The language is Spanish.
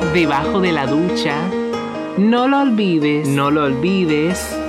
debajo de la ducha. No lo olvides, no lo olvides.